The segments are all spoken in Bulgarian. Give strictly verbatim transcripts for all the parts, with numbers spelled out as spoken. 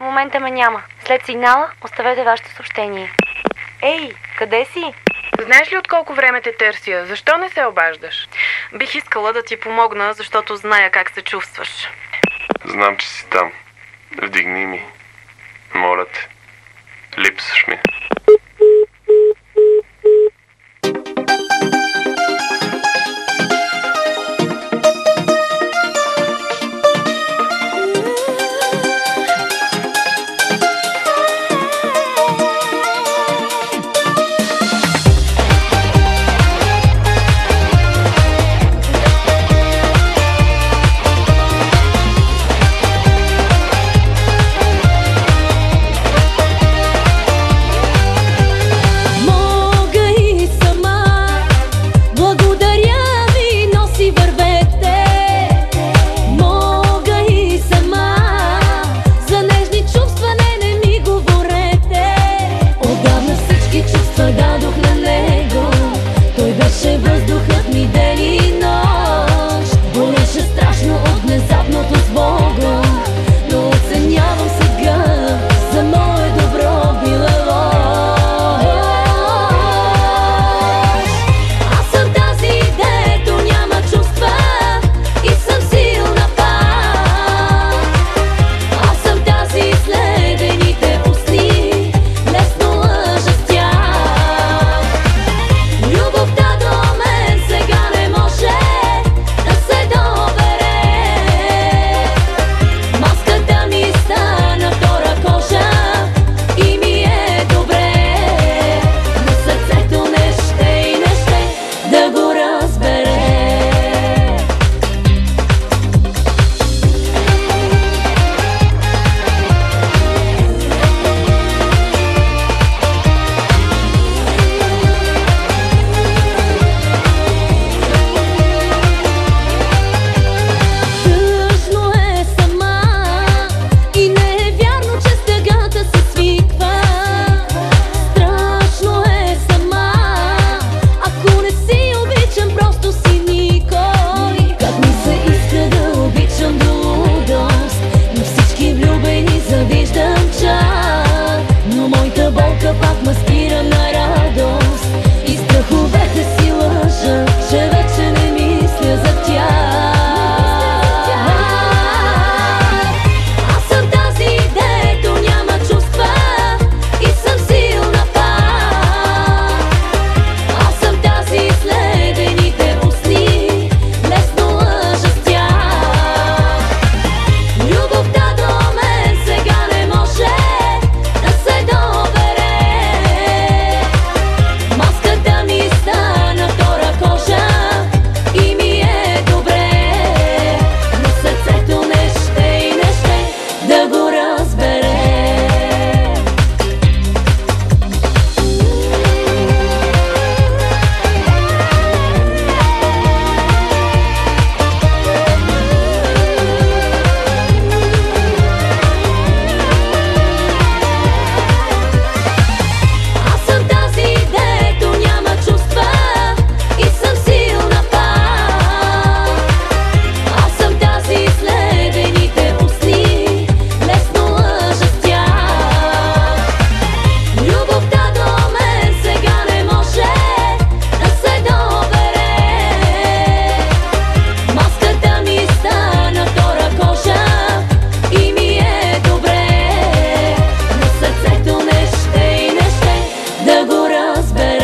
В момента ме няма. След сигнала оставете вашето съобщение. Ей, къде си? Знаеш ли от колко време те търся? Защо не се обаждаш? Бих искала да ти помогна, защото зная как се чувстваш. Знам, че си там. Вдигни ми. Моля те. Липсваш ми.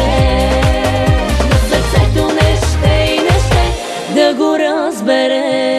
разбере.